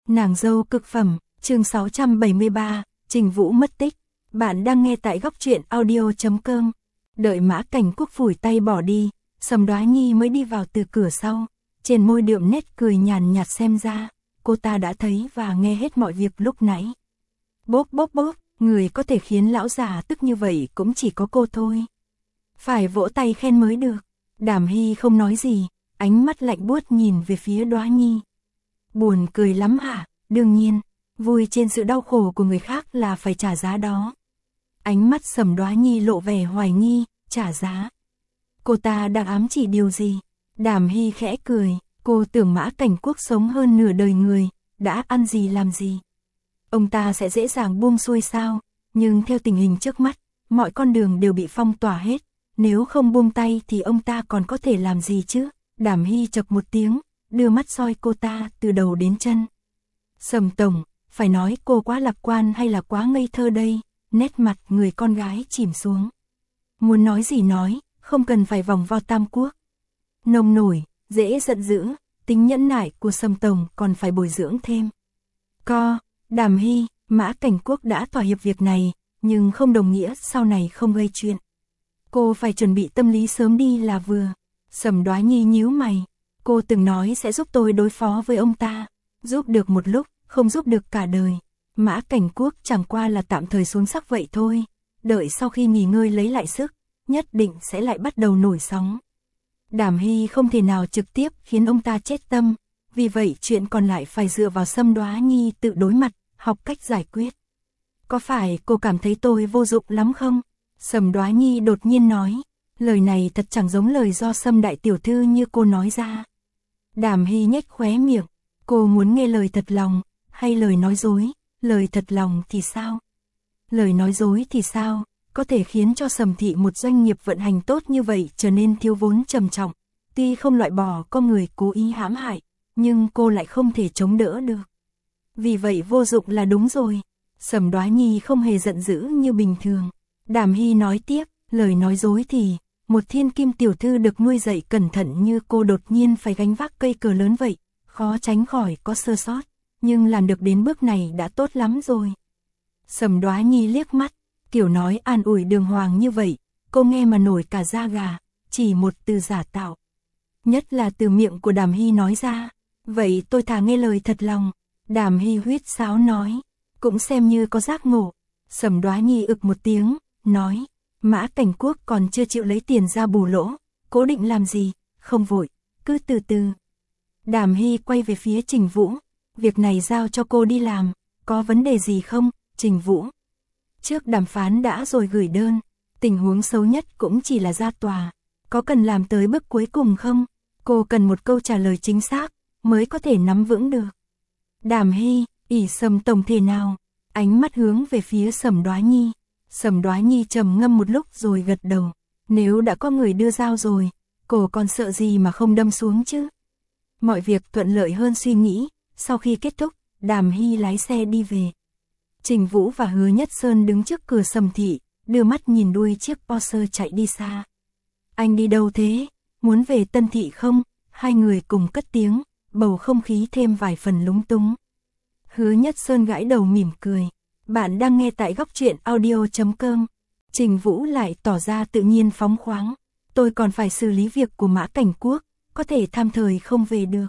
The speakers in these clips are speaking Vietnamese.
Nàng dâu cực phẩm, chương 673, Trình Vũ mất tích. Bạn đang nghe tại góc truyện audio.com. Đợi Mã Cảnh Quốc phủi tay bỏ đi, Sầm Đoá Nhi mới đi vào từ cửa sau. Trên môi đượm nét cười nhàn nhạt, xem ra cô ta đã thấy và nghe hết mọi việc lúc nãy. Bốp bốp bốp, người có thể khiến lão già tức như vậy cũng chỉ có cô thôi. Phải vỗ tay khen mới được. Đàm Hy không nói gì, ánh mắt lạnh buốt nhìn về phía Đoá Nhi. Buồn cười lắm hả? Đương nhiên, vui trên sự đau khổ của người khác là phải trả giá đó. Ánh mắt Sầm Đoá Nhi lộ vẻ hoài nghi, trả giá. Cô ta đang ám chỉ điều gì? Đàm Hy khẽ cười, cô tưởng Mã Cảnh Quốc sống hơn nửa đời người, đã ăn gì làm gì. Ông ta sẽ dễ dàng buông xuôi sao? Nhưng theo tình hình trước mắt, mọi con đường đều bị phong tỏa hết. Nếu không buông tay thì ông ta còn có thể làm gì chứ? Đàm Hy chậc một tiếng, đưa mắt soi cô ta từ đầu đến chân. Sầm tổng, phải nói cô quá lạc quan hay là quá ngây thơ đây? Nét mặt người con gái chìm xuống. Muốn nói gì nói, không cần phải vòng vo Tam Quốc. Nông nổi, dễ giận dữ, tính nhẫn nại của Sầm tổng còn phải bồi dưỡng thêm. Đàm Hy, Mã Cảnh Quốc đã thỏa hiệp việc này, nhưng không đồng nghĩa sau này không gây chuyện. Cô phải chuẩn bị tâm lý sớm đi là vừa. Sầm Đoá Nhi nhíu mày. Cô từng nói sẽ giúp tôi đối phó với ông ta. Giúp được một lúc, không giúp được cả đời. Mã Cảnh Quốc chẳng qua là tạm thời xuống sắc vậy thôi. Đợi sau khi nghỉ ngơi lấy lại sức, nhất định sẽ lại bắt đầu nổi sóng. Đàm Hy không thể nào trực tiếp khiến ông ta chết tâm. Vì vậy chuyện còn lại phải dựa vào Sầm Đoá Nhi tự đối mặt, học cách giải quyết. Có phải cô cảm thấy tôi vô dụng lắm không? Sầm Đoá Nhi đột nhiên nói. Lời này thật chẳng giống lời do Sâm đại tiểu thư như cô nói ra. Đàm Hy nhếch khóe miệng. Cô muốn nghe lời thật lòng, hay lời nói dối? Lời thật lòng thì sao? Lời nói dối thì sao? Có thể khiến cho Sầm thị một doanh nghiệp vận hành tốt như vậy trở nên thiếu vốn trầm trọng. Tuy không loại bỏ có người cố ý hãm hại, nhưng cô lại không thể chống đỡ được. Vì vậy vô dụng là đúng rồi. Sầm Đoá Nhi không hề giận dữ như bình thường. Đàm Hy nói tiếp, lời nói dối thì, một thiên kim tiểu thư được nuôi dạy cẩn thận như cô đột nhiên phải gánh vác cây cờ lớn vậy, khó tránh khỏi có sơ sót, nhưng làm được đến bước này đã tốt lắm rồi. Sầm Đoá Nhi liếc mắt, kiểu nói an ủi đường hoàng như vậy, cô nghe mà nổi cả da gà, chỉ một từ giả tạo. Nhất là từ miệng của Đàm Hy nói ra, vậy tôi thà nghe lời thật lòng. Đàm Hy huýt sáo nói, cũng xem như có giác ngộ. Sầm Đoá Nhi ực một tiếng, nói, Mã Cảnh Quốc còn chưa chịu lấy tiền ra bù lỗ, cố định làm gì, không vội, cứ từ từ. Đàm Hy quay về phía Trình Vũ, việc này giao cho cô đi làm, có vấn đề gì không, Trình Vũ? Trước đàm phán đã rồi gửi đơn, tình huống xấu nhất cũng chỉ là ra tòa, có cần làm tới bước cuối cùng không? Cô cần một câu trả lời chính xác, mới có thể nắm vững được. Đàm Hy, ỷ Sầm tổng thể nào? Ánh mắt hướng về phía Sầm Đoá Nhi. Sầm Đoá Nhi trầm ngâm một lúc rồi gật đầu. Nếu đã có người đưa dao rồi, cô còn sợ gì mà không đâm xuống chứ? Mọi việc thuận lợi hơn suy nghĩ. Sau khi kết thúc, Đàm Hy lái xe đi về. Trình Vũ và Hứa Nhất Sơn đứng trước cửa Sầm thị, đưa mắt nhìn đuôi chiếc Porsche chạy đi xa. Anh đi đâu thế? Muốn về Tân thị không? Hai người cùng cất tiếng, bầu không khí thêm vài phần lúng túng. Hứa Nhất Sơn gãi đầu mỉm cười. Bạn đang nghe tại góc truyện audio.com. Trình Vũ lại tỏ ra tự nhiên phóng khoáng. Tôi còn phải xử lý việc của Mã Cảnh Quốc, có thể tham thời không về được.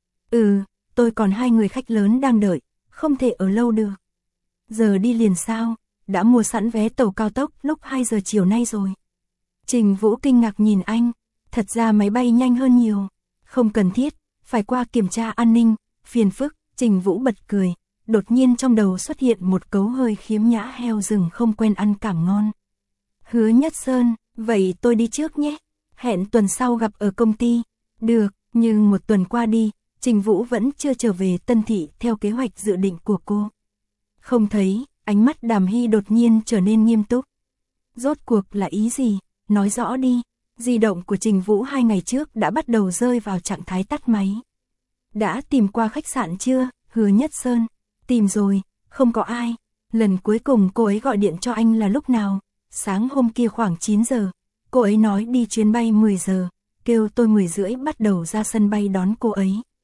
Tôi còn hai người khách lớn đang đợi, không thể ở lâu được. Giờ đi liền sao? Đã mua sẵn vé tàu cao tốc lúc 2 giờ chiều nay rồi. Trình Vũ kinh ngạc nhìn anh. Thật ra máy bay nhanh hơn nhiều. Không cần thiết, phải qua kiểm tra an ninh, phiền phức. Trình Vũ bật cười. Đột nhiên trong đầu xuất hiện một cấu hơi khiếm nhã heo rừng không quen ăn cảm ngon. Hứa Nhất Sơn, vậy tôi đi trước nhé. Hẹn tuần sau gặp ở công ty. Được, nhưng một tuần qua đi, Trình Vũ vẫn chưa trở về Tân thị theo kế hoạch dự định của cô. Không thấy, ánh mắt Đàm Hy đột nhiên trở nên nghiêm túc. Rốt cuộc là ý gì? Nói rõ đi. Di động của Trình Vũ 2 ngày trước đã bắt đầu rơi vào trạng thái tắt máy. Đã tìm qua khách sạn chưa, Hứa Nhất Sơn? Tìm rồi, không có ai. Lần cuối cùng cô ấy gọi điện cho anh là lúc nào? Sáng hôm kia khoảng 9 giờ. Cô ấy nói đi chuyến bay 10 giờ, kêu tôi 10 rưỡi bắt đầu ra sân bay đón cô ấy.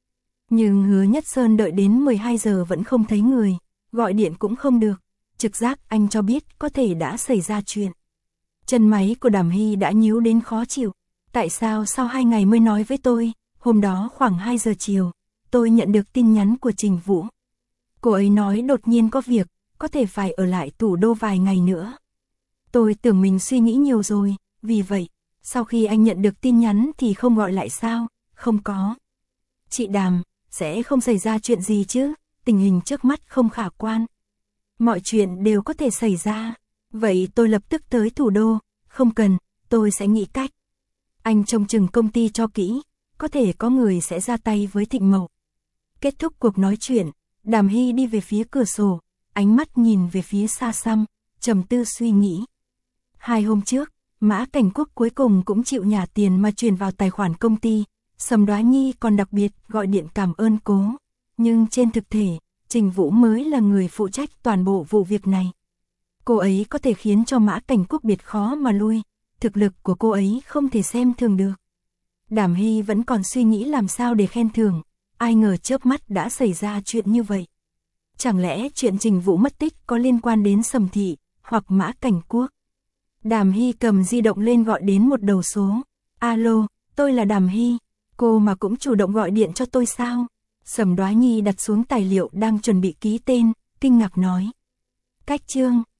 Nhưng Hứa Nhất Sơn đợi đến 12 giờ vẫn không thấy người, gọi điện cũng không được, trực giác anh cho biết có thể đã xảy ra chuyện. Chân máy của Đàm Hy đã nhíu đến khó chịu, tại sao sau 2 ngày mới nói với tôi, hôm đó khoảng 2 giờ chiều, tôi nhận được tin nhắn của Trình Vũ. Cô ấy nói đột nhiên có việc, có thể phải ở lại thủ đô vài ngày nữa. Tôi tưởng mình suy nghĩ nhiều rồi, vì vậy, sau khi anh nhận được tin nhắn thì không gọi lại sao, không có. Chị Đàm, sẽ không xảy ra chuyện gì chứ, tình hình trước mắt không khả quan. Mọi chuyện đều có thể xảy ra, vậy tôi lập tức tới thủ đô, không cần, tôi sẽ nghĩ cách. Anh trông chừng công ty cho kỹ, có thể có người sẽ ra tay với Thịnh Mậu. Kết thúc cuộc nói chuyện, Đàm Hy đi về phía cửa sổ, ánh mắt nhìn về phía xa xăm, trầm tư suy nghĩ. 2 hôm trước, Mã Cảnh Quốc cuối cùng cũng chịu nhả tiền mà chuyển vào tài khoản công ty, Sầm Đoá Nhi còn đặc biệt gọi điện cảm ơn cô. Nhưng trên thực thể, Trình Vũ mới là người phụ trách toàn bộ vụ việc này. Cô ấy có thể khiến cho Mã Cảnh Quốc biệt khó mà lui, thực lực của cô ấy không thể xem thường được. Đàm Hy vẫn còn suy nghĩ làm sao để khen thưởng, ai ngờ chớp mắt đã xảy ra chuyện như vậy. Chẳng lẽ chuyện Trình Vũ mất tích có liên quan đến Sầm Thị, hoặc Mã Cảnh Quốc? Đàm Hy cầm di động lên gọi đến một đầu số. Alo, tôi là Đàm Hy, cô mà cũng chủ động gọi điện cho tôi sao? Sầm Đoá Nhi đặt xuống tài liệu đang chuẩn bị ký tên, kinh ngạc nói. Cách chương